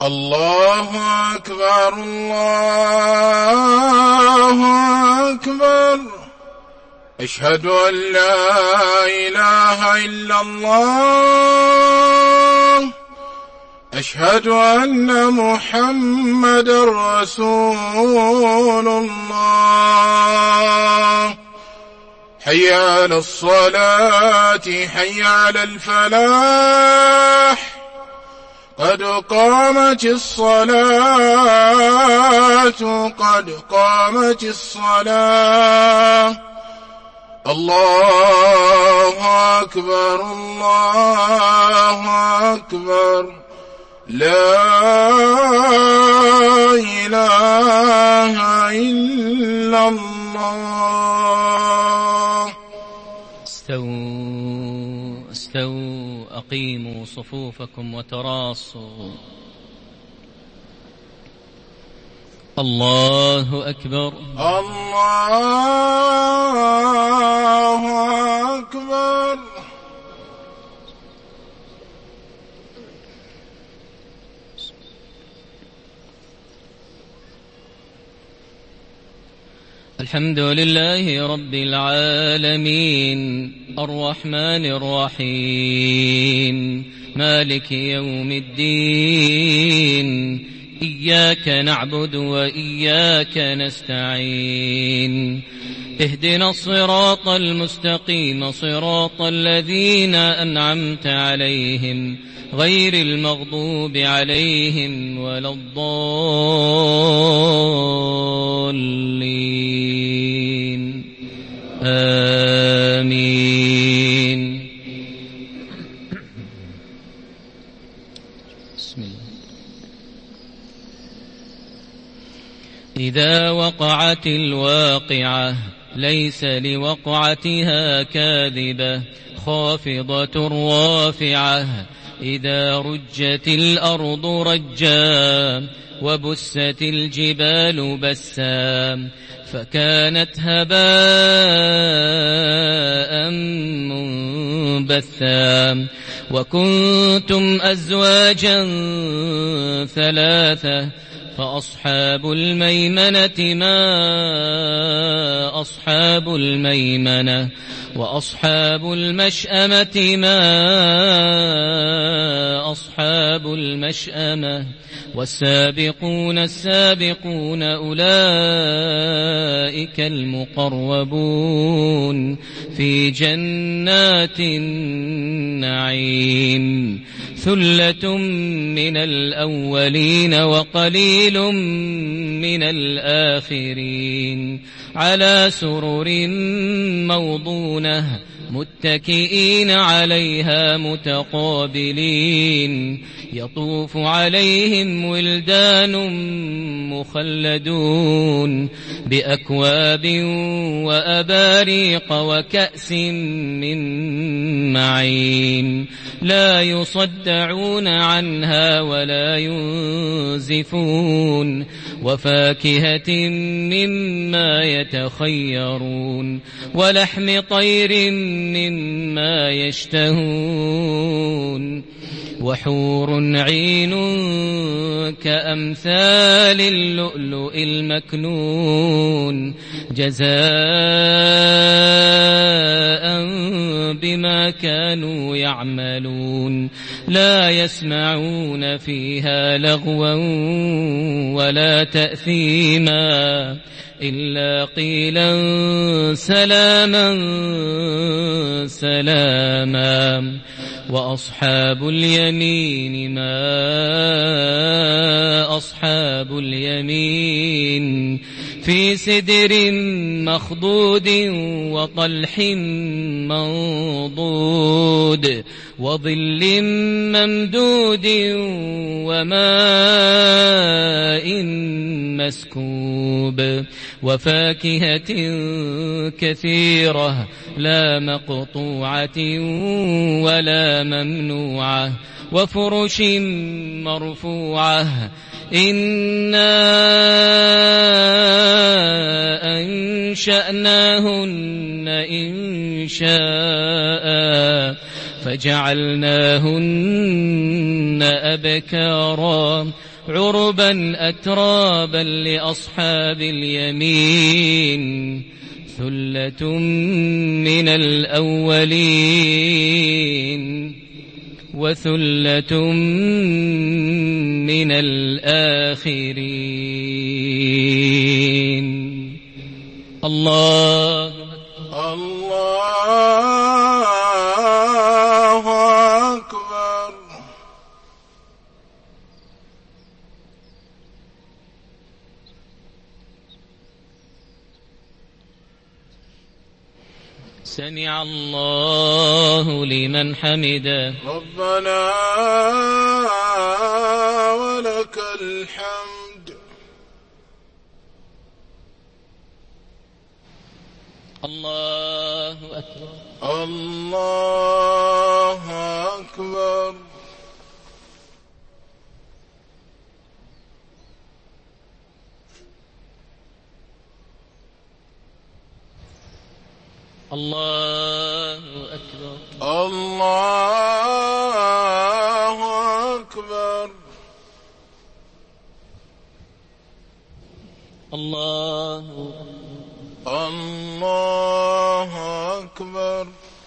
الله أكبر الله أكبر. أشهد أن لا إله إلا الله. أشهد أن محمدا رسول الله. حي على الصلاة حي على الفلاح. قد قامت الصلاة قد قامت الصلاة. الله أكبر الله أكبر. لا إله إلا الله. استووا أقيموا صفوفكم وتراصوا. الله أكبر الله أكبر. الحمد لله رب العالمين الرحمن الرحيم مالك يوم الدين. إياك نعبد وإياك نستعين. اهدنا الصراط المستقيم صراط الذين أنعمت عليهم غير المغضوب عليهم ولا الضالين. آمين. بسم الله. إذا وقعت الواقعة ليس لوقعتها كاذبة خافضة رافعة. إذا رجت الأرض رجا وبست الجبال بسا فكانت هباء منبثا. وكنتم أزواجا ثلاثة فأصحاب الميمنة ما أصحاب الميمنة. وأصحاب المشأمة ما أصحاب المشأمة. والسابقون السابقون أولئك المقربون في جنات النعيم. ثلة من الأولين وقليل من الآخرين. على سرر موضونة متكئين عليها متقابلين. يطوف عليهم ولدان مخلدون بأكواب وأباريق وكأس من معين. لا يصدعون عنها ولا ينزفون. وفاكهة مما يتخيرون. ولحم طير مما يشتهون. وحور عين كأمثال اللؤلؤ المكنون جزاء بما كانوا يعملون. لا يسمعون فيها لغوا ولا تأثيما إلا قيلا سلاما سلاما. وأصحاب اليمين ما أصحاب اليمين. في سدر مخضود وطلح منضود وظل ممدود وماء مسكوب. وفاكهة كثيرة لا مقطوعة ولا ممنوعة. وفرش مرفوعة. إنا أنشأناهن إنشاء فجعلناهن أبكارا عربا أترابا لأصحاب اليمين ثلة من الأولين وثلة من الآخرين. الله أكبر. سمع الله لمن حمده. ربنا ولك الحمد. الله أكبر. الله أكبر. الله أكبر. الله أكبر. الله أكبر.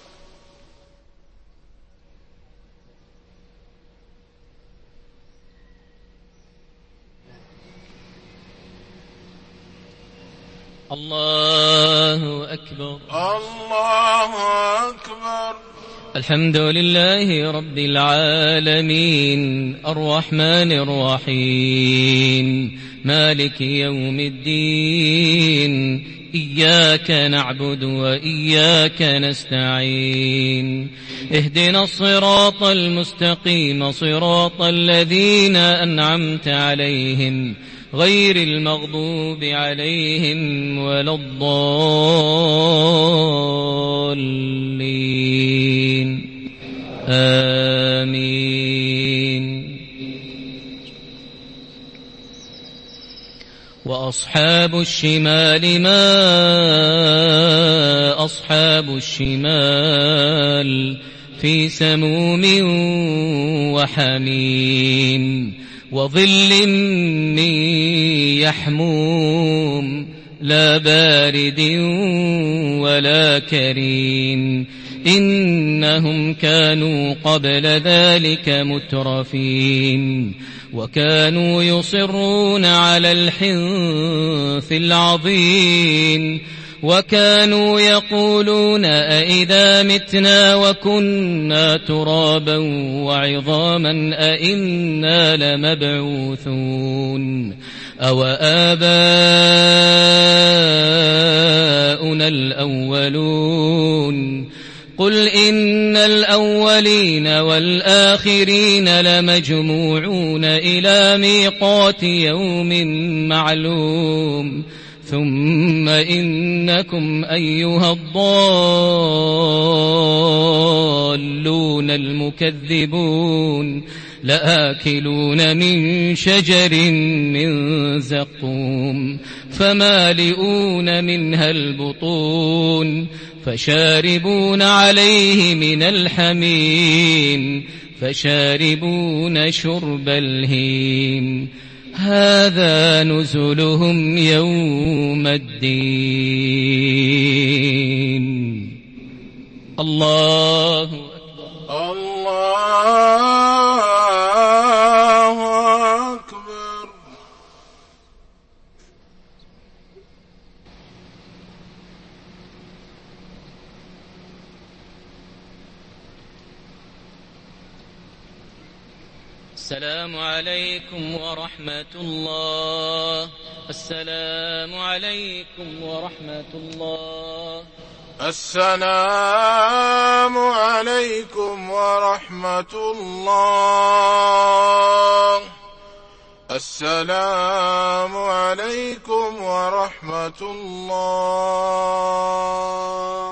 الله أكبر. الله أكبر. الحمد لله رب العالمين الرحمن الرحيم مالك يوم الدين إياك نعبد وإياك نستعين اهدنا الصراط المستقيم صراط الذين أنعمت عليهم غير المغضوب عليهم ولا الضالين آمين. وأصحاب الشمال ما أصحاب الشمال في سموم وحميم وظل من يحموم لا بارد ولا كريم إنهم كانوا قبل ذلك مترفين وكانوا يصرون على الحنث العظيم وكانوا يقولون أئذا متنا وكنا ترابا وعظاما أئنا لمبعوثون أو آباؤنا الأولون قل إن الأولين والآخرين لمجموعون إلى ميقات يوم معلوم ثم إنكم أيها الضالون المكذبون لآكلون من شجر من زقوم فمالئون منها البطون فشاربون عليه من الحميم فشاربون شرب الهيم هذا نزلهم يوم الدين. الله أكبر. الله أكبر. السلام عليكم ورحمة الله. السلام عليكم ورحمة الله. السلام عليكم ورحمة الله. السلام عليكم ورحمة الله.